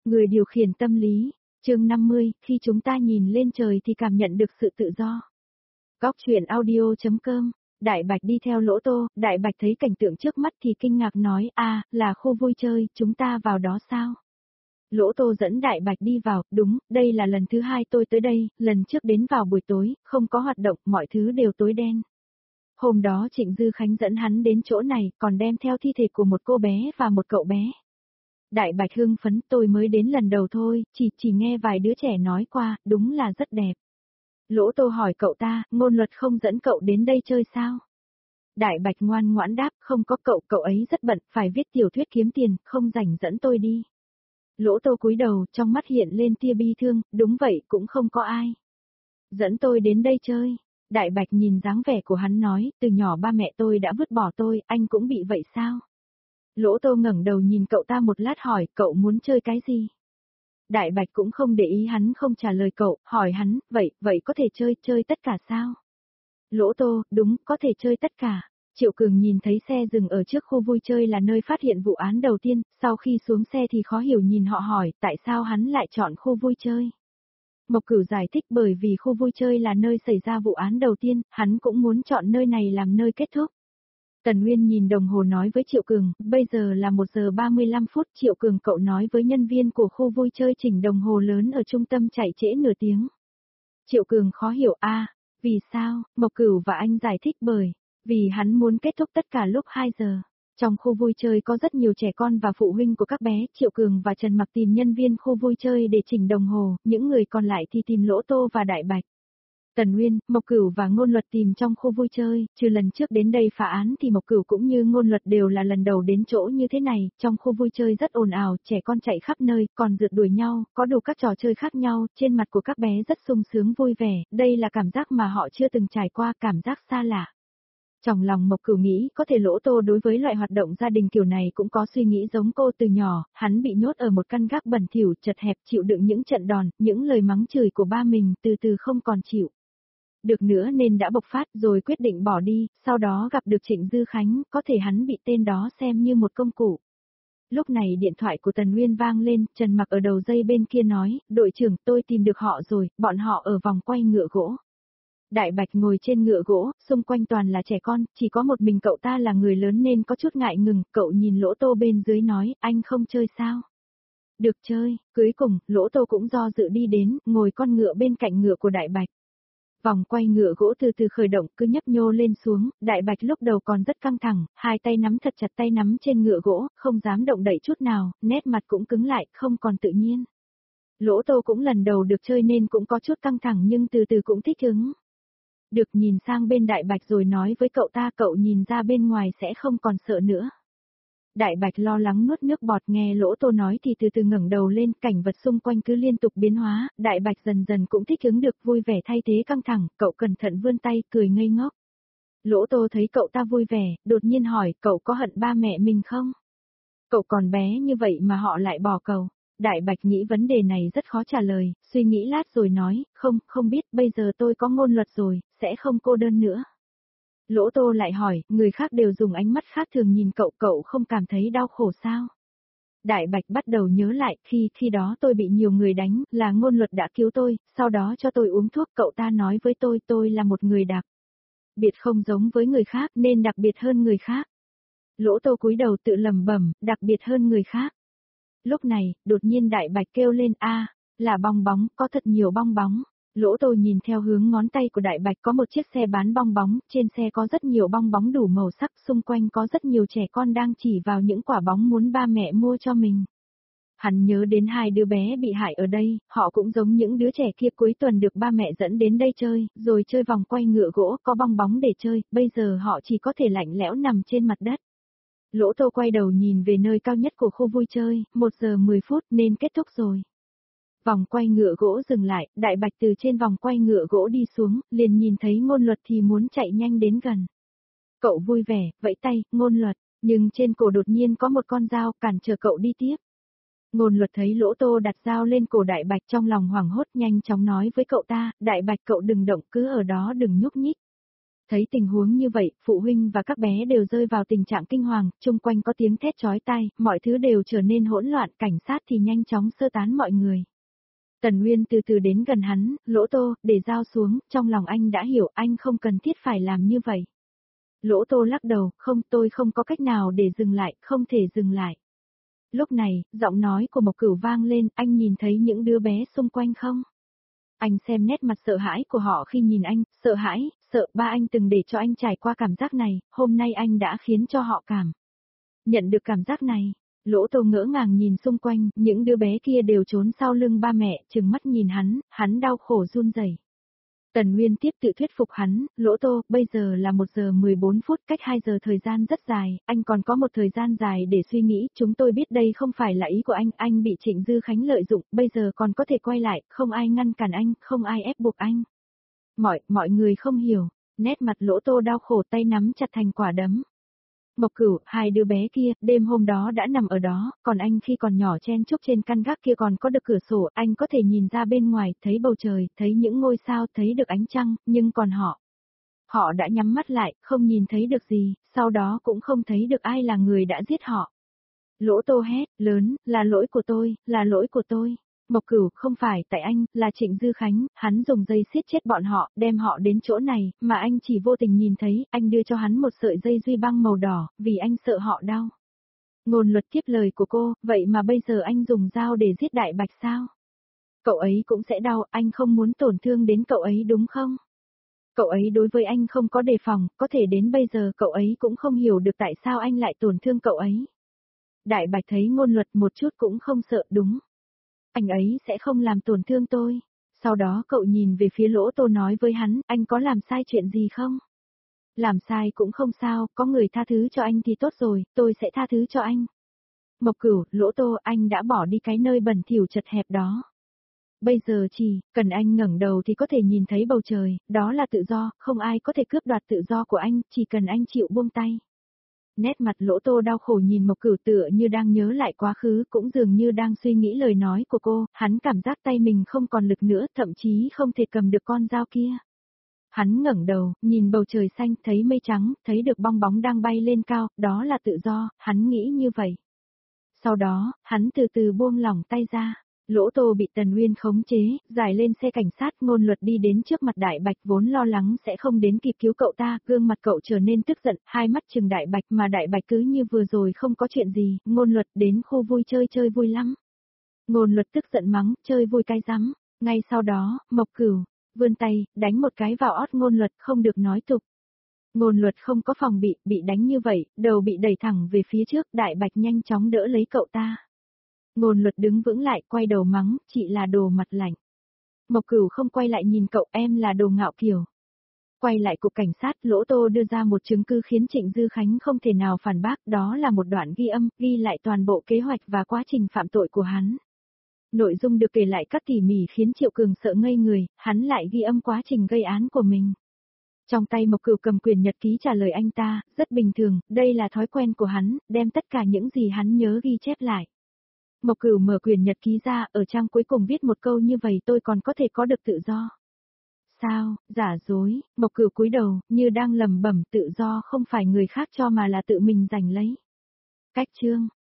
Người điều khiển tâm lý, chương 50, khi chúng ta nhìn lên trời thì cảm nhận được sự tự do. Góc truyện audio.com, Đại Bạch đi theo Lỗ Tô, Đại Bạch thấy cảnh tượng trước mắt thì kinh ngạc nói, là khu vui chơi, chúng ta vào đó sao? Lỗ Tô dẫn Đại Bạch đi vào, đúng, đây là lần thứ hai tôi tới đây, lần trước đến vào buổi tối, không có hoạt động, mọi thứ đều tối đen. Hôm đó Trịnh Dư Khánh dẫn hắn đến chỗ này, còn đem theo thi thể của một cô bé và một cậu bé. Đại Bạch hưng phấn, tôi mới đến lần đầu thôi, chỉ nghe vài đứa trẻ nói qua, đúng là rất đẹp. Lỗ Tô hỏi cậu ta, Ngôn Luật không dẫn cậu đến đây chơi sao? Đại Bạch ngoan ngoãn đáp, không có cậu ấy rất bận, phải viết tiểu thuyết kiếm tiền, không rảnh dẫn tôi đi. Lỗ Tô cúi đầu, trong mắt hiện lên tia bi thương, đúng vậy, cũng không có ai. Dẫn tôi đến đây chơi. Đại Bạch nhìn dáng vẻ của hắn nói, từ nhỏ ba mẹ tôi đã vứt bỏ tôi, anh cũng bị vậy sao? Lỗ Tô ngẩng đầu nhìn cậu ta một lát hỏi, cậu muốn chơi cái gì? Đại Bạch cũng không để ý hắn không trả lời cậu, hỏi hắn, vậy có thể chơi tất cả sao? Lỗ Tô, đúng, có thể chơi tất cả. Triệu Cường nhìn thấy xe dừng ở trước khu vui chơi là nơi phát hiện vụ án đầu tiên, sau khi xuống xe thì khó hiểu nhìn họ hỏi, tại sao hắn lại chọn khu vui chơi? Mộc Cửu giải thích bởi vì khu vui chơi là nơi xảy ra vụ án đầu tiên, hắn cũng muốn chọn nơi này làm nơi kết thúc. Tần Nguyên nhìn đồng hồ nói với Triệu Cường, bây giờ là 1 giờ 35 phút, Triệu Cường cậu nói với nhân viên của khu vui chơi chỉnh đồng hồ lớn ở trung tâm chạy trễ nửa tiếng. Triệu Cường khó hiểu, vì sao? Mộc Cửu và anh giải thích vì hắn muốn kết thúc tất cả lúc 2 giờ. Trong khu vui chơi có rất nhiều trẻ con và phụ huynh của các bé, Triệu Cường và Trần Mặc tìm nhân viên khu vui chơi để chỉnh đồng hồ, những người còn lại thì tìm Lỗ Tô và Đại Bạch. Tần Nguyên, Mộc Cửu và Ngôn Luật tìm trong khu vui chơi, trừ lần trước đến đây phá án thì Mộc Cửu cũng như Ngôn Luật đều là lần đầu đến chỗ như thế này, trong khu vui chơi rất ồn ào, trẻ con chạy khắp nơi, còn rượt đuổi nhau, có đủ các trò chơi khác nhau, trên mặt của các bé rất sung sướng vui vẻ, đây là cảm giác mà họ chưa từng trải qua, cảm giác xa lạ. Trong lòng Mộc Cửu nghĩ có thể Lỗ Tô đối với loại hoạt động gia đình kiểu này cũng có suy nghĩ giống cô từ nhỏ, hắn bị nhốt ở một căn gác bẩn thỉu chật hẹp chịu đựng những trận đòn, những lời mắng chửi của ba mình từ từ không còn chịu được nữa nên đã bộc phát rồi quyết định bỏ đi, sau đó gặp được Trịnh Dư Khánh, có thể hắn bị tên đó xem như một công cụ. Lúc này điện thoại của Tần Nguyên vang lên, Trần Mặc ở đầu dây bên kia nói, đội trưởng tôi tìm được họ rồi, bọn họ ở vòng quay ngựa gỗ. Đại Bạch ngồi trên ngựa gỗ, xung quanh toàn là trẻ con, chỉ có một mình cậu ta là người lớn nên có chút ngại ngừng, cậu nhìn Lỗ Tô bên dưới nói, anh không chơi sao? Được chơi, cuối cùng, Lỗ Tô cũng do dự đi đến, ngồi con ngựa bên cạnh ngựa của Đại Bạch. Vòng quay ngựa gỗ từ từ khởi động cứ nhấp nhô lên xuống, Đại Bạch lúc đầu còn rất căng thẳng, hai tay nắm thật chặt tay nắm trên ngựa gỗ, không dám động đậy chút nào, nét mặt cũng cứng lại, không còn tự nhiên. Lỗ Tô cũng lần đầu được chơi nên cũng có chút căng thẳng nhưng từ từ cũng thích ứng. Được nhìn sang bên Đại Bạch rồi nói với cậu ta cậu nhìn ra bên ngoài sẽ không còn sợ nữa. Đại Bạch lo lắng nuốt nước bọt nghe Lỗ Tô nói thì từ từ ngẩng đầu lên, cảnh vật xung quanh cứ liên tục biến hóa, Đại Bạch dần dần cũng thích ứng được vui vẻ thay thế căng thẳng, cậu cẩn thận vươn tay, cười ngây ngốc. Lỗ Tô thấy cậu ta vui vẻ, đột nhiên hỏi, cậu có hận ba mẹ mình không? Cậu còn bé như vậy mà họ lại bỏ cậu. Đại Bạch nghĩ vấn đề này rất khó trả lời, suy nghĩ lát rồi nói, không biết, bây giờ tôi có Ngôn Luật rồi, sẽ không cô đơn nữa. Lỗ Tô lại hỏi, người khác đều dùng ánh mắt khác thường nhìn cậu không cảm thấy đau khổ sao? Đại Bạch bắt đầu nhớ lại, khi đó tôi bị nhiều người đánh, là Ngôn Luật đã cứu tôi, sau đó cho tôi uống thuốc, cậu ta nói với tôi là một người đặc biệt không giống với người khác nên đặc biệt hơn người khác. Lỗ Tô cúi đầu tự lẩm bẩm, đặc biệt hơn người khác. Lúc này, đột nhiên Đại Bạch kêu lên, là bong bóng, có thật nhiều bong bóng. Lỗ Tô nhìn theo hướng ngón tay của Đại Bạch có một chiếc xe bán bong bóng, trên xe có rất nhiều bong bóng đủ màu sắc, xung quanh có rất nhiều trẻ con đang chỉ vào những quả bóng muốn ba mẹ mua cho mình. Hắn nhớ đến hai đứa bé bị hại ở đây, họ cũng giống những đứa trẻ kia cuối tuần được ba mẹ dẫn đến đây chơi, rồi chơi vòng quay ngựa gỗ có bong bóng để chơi, bây giờ họ chỉ có thể lạnh lẽo nằm trên mặt đất. Lỗ Tô quay đầu nhìn về nơi cao nhất của khu vui chơi, 1 giờ 10 phút nên kết thúc rồi. Vòng quay ngựa gỗ dừng lại, Đại Bạch từ trên vòng quay ngựa gỗ đi xuống, liền nhìn thấy Ngôn Luật thì muốn chạy nhanh đến gần. Cậu vui vẻ, vẫy tay, Ngôn Luật, nhưng trên cổ đột nhiên có một con dao cản trở cậu đi tiếp. Ngôn Luật thấy Lỗ Tô đặt dao lên cổ Đại Bạch trong lòng hoảng hốt nhanh chóng nói với cậu ta, Đại Bạch cậu đừng động cứ ở đó đừng nhúc nhích. Thấy tình huống như vậy, phụ huynh và các bé đều rơi vào tình trạng kinh hoàng, chung quanh có tiếng thét chói tai, mọi thứ đều trở nên hỗn loạn, cảnh sát thì nhanh chóng sơ tán mọi người. Tần Nguyên từ từ đến gần hắn, Lỗ Tô, để dao xuống, trong lòng anh đã hiểu anh không cần thiết phải làm như vậy. Lỗ Tô lắc đầu, không, tôi không có cách nào để dừng lại, không thể dừng lại. Lúc này, giọng nói của Mộc Cửu vang lên, anh nhìn thấy những đứa bé xung quanh không? Anh xem nét mặt sợ hãi của họ khi nhìn anh, sợ hãi, sợ ba anh từng để cho anh trải qua cảm giác này, hôm nay anh đã khiến cho họ nhận được cảm giác này. Lỗ Tô ngỡ ngàng nhìn xung quanh, những đứa bé kia đều trốn sau lưng ba mẹ, trừng mắt nhìn hắn đau khổ run rẩy. Tần Nguyên tiếp tự thuyết phục hắn, Lỗ Tô, bây giờ là 1 giờ 14 phút, cách 2 giờ thời gian rất dài, anh còn có một thời gian dài để suy nghĩ, chúng tôi biết đây không phải là ý của anh bị Trịnh Dư Khánh lợi dụng, bây giờ còn có thể quay lại, không ai ngăn cản anh, không ai ép buộc anh. Mọi người không hiểu, nét mặt Lỗ Tô đau khổ, tay nắm chặt thành quả đấm. Mộc Cửu, hai đứa bé kia, đêm hôm đó đã nằm ở đó, còn anh khi còn nhỏ chen chúc trên căn gác kia còn có được cửa sổ, anh có thể nhìn ra bên ngoài, thấy bầu trời, thấy những ngôi sao, thấy được ánh trăng, nhưng còn họ đã nhắm mắt lại, không nhìn thấy được gì, sau đó cũng không thấy được ai là người đã giết họ. Lỗ Tô hét lớn, là lỗi của tôi, là lỗi của tôi. Mộc Cửu, không phải tại anh, là Trịnh Dư Khánh, hắn dùng dây siết chết bọn họ, đem họ đến chỗ này, mà anh chỉ vô tình nhìn thấy, anh đưa cho hắn một sợi dây duy băng màu đỏ, vì anh sợ họ đau. Ngôn Luật tiếp lời của cô, vậy mà bây giờ anh dùng dao để giết Đại Bạch sao? Cậu ấy cũng sẽ đau, anh không muốn tổn thương đến cậu ấy đúng không? Cậu ấy đối với anh không có đề phòng, có thể đến bây giờ cậu ấy cũng không hiểu được tại sao anh lại tổn thương cậu ấy. Đại Bạch thấy Ngôn Luật một chút cũng không sợ, đúng. Anh ấy sẽ không làm tổn thương tôi. Sau đó cậu nhìn về phía Lỗ Tô nói với hắn, anh có làm sai chuyện gì không? Làm sai cũng không sao, có người tha thứ cho anh thì tốt rồi, tôi sẽ tha thứ cho anh. Mộc Cửu, Lỗ Tô, anh đã bỏ đi cái nơi bẩn thỉu chật hẹp đó. Bây giờ chỉ, cần anh ngẩng đầu thì có thể nhìn thấy bầu trời, đó là tự do, không ai có thể cướp đoạt tự do của anh, chỉ cần anh chịu buông tay. Nét mặt Lỗ Tô đau khổ nhìn Mộc Cửu tựa như đang nhớ lại quá khứ, cũng dường như đang suy nghĩ lời nói của cô, hắn cảm giác tay mình không còn lực nữa, thậm chí không thể cầm được con dao kia. Hắn ngẩng đầu, nhìn bầu trời xanh, thấy mây trắng, thấy được bong bóng đang bay lên cao, đó là tự do, hắn nghĩ như vậy. Sau đó, hắn từ từ buông lỏng tay ra. Lỗ Tô bị Tần Nguyên khống chế, giải lên xe cảnh sát, Ngôn Luật đi đến trước mặt Đại Bạch vốn lo lắng sẽ không đến kịp cứu cậu ta, gương mặt cậu trở nên tức giận, hai mắt trừng Đại Bạch mà Đại Bạch cứ như vừa rồi không có chuyện gì, Ngôn Luật đến khu vui chơi chơi vui lắm. Ngôn Luật tức giận mắng, chơi vui cái rắm, ngay sau đó, Mộc Cửu, vươn tay, đánh một cái vào ót Ngôn Luật không được nói tục. Ngôn Luật không có phòng bị đánh như vậy, đầu bị đẩy thẳng về phía trước, Đại Bạch nhanh chóng đỡ lấy cậu ta. Ngôn Luật đứng vững lại, quay đầu mắng, chị là đồ mặt lạnh. Mộc Cửu không quay lại nhìn cậu, em là đồ ngạo kiểu. Quay lại cục cảnh sát, Lỗ Tô đưa ra một chứng cứ khiến Trịnh Dư Khánh không thể nào phản bác, đó là một đoạn ghi âm, ghi lại toàn bộ kế hoạch và quá trình phạm tội của hắn. Nội dung được kể lại cắt tỉ mỉ khiến Triệu Cường sợ ngây người, hắn lại ghi âm quá trình gây án của mình. Trong tay Mộc Cửu cầm quyển nhật ký trả lời anh ta, rất bình thường, đây là thói quen của hắn, đem tất cả những gì hắn nhớ ghi chép lại. Mộc Cửu mở quyển nhật ký ra, ở trang cuối cùng viết một câu như vậy tôi còn có thể có được tự do. Sao, giả dối, Mộc Cửu cúi đầu, như đang lẩm bẩm tự do không phải người khác cho mà là tự mình giành lấy. Cách chương